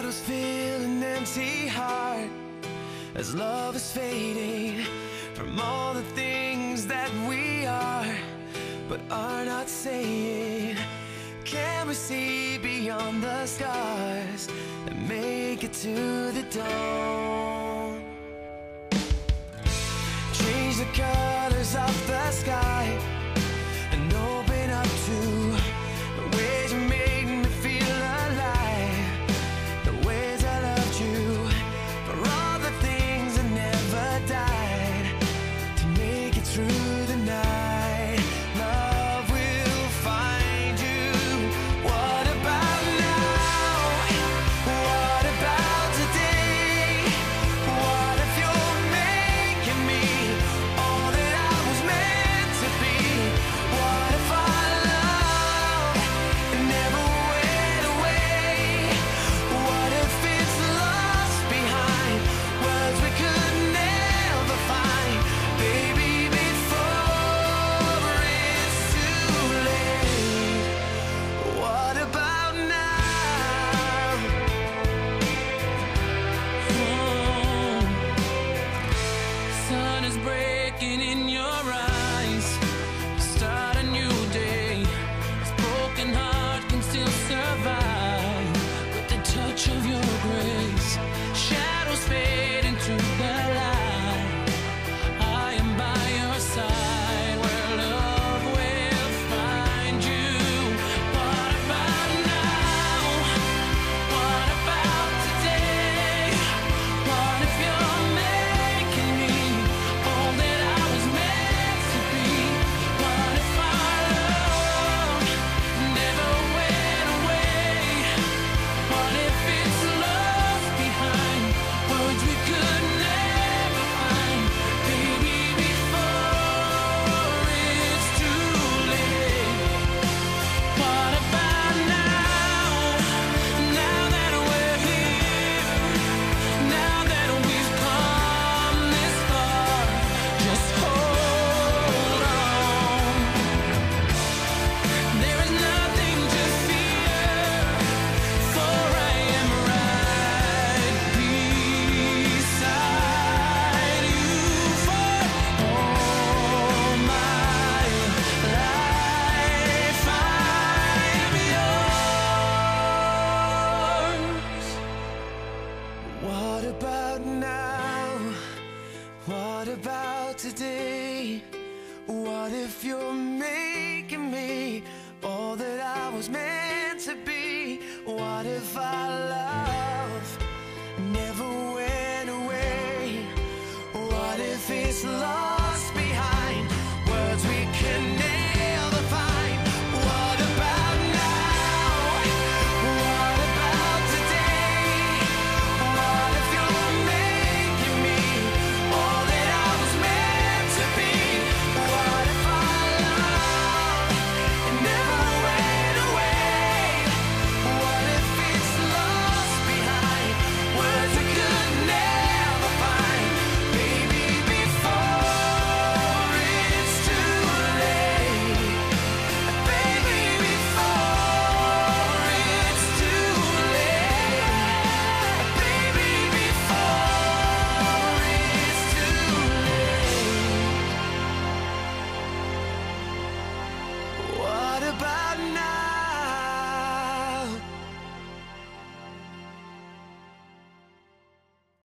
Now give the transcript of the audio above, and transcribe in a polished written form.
Shadows fill an empty heart as love is fading from all the things that we are but are not saying. Can we see beyond the scars and make it to the dawn? Change the colors of the sky and open up to the ways you made me feel alive, the ways I loved you, for all the things that never died, to make it through the night. Love will find you. What about now? What about today? What if you're making me all that I was meant to be? What if our love never went away? What if it's lost behind words we could never find? Baby, before it's too late. What about now? Sun is breaking in your eyes. Start a new day. This broken heart can still survive with the touch of your grace. Shadows fade into the light. I am by your side where love will find you. What about now? What about today? What if you're making me all that I was meant to be? What if our love never went away? What if it's lost behind words we could never find? Baby, before it's too late. What about now? Now that we're here, now that we've come this far, just hold on. There is nothing to fear, for I am right beside you for all my life. I am yours. What about now? What about today? What if you're making me all that I was meant to be? What if our love never went away? What if it's lost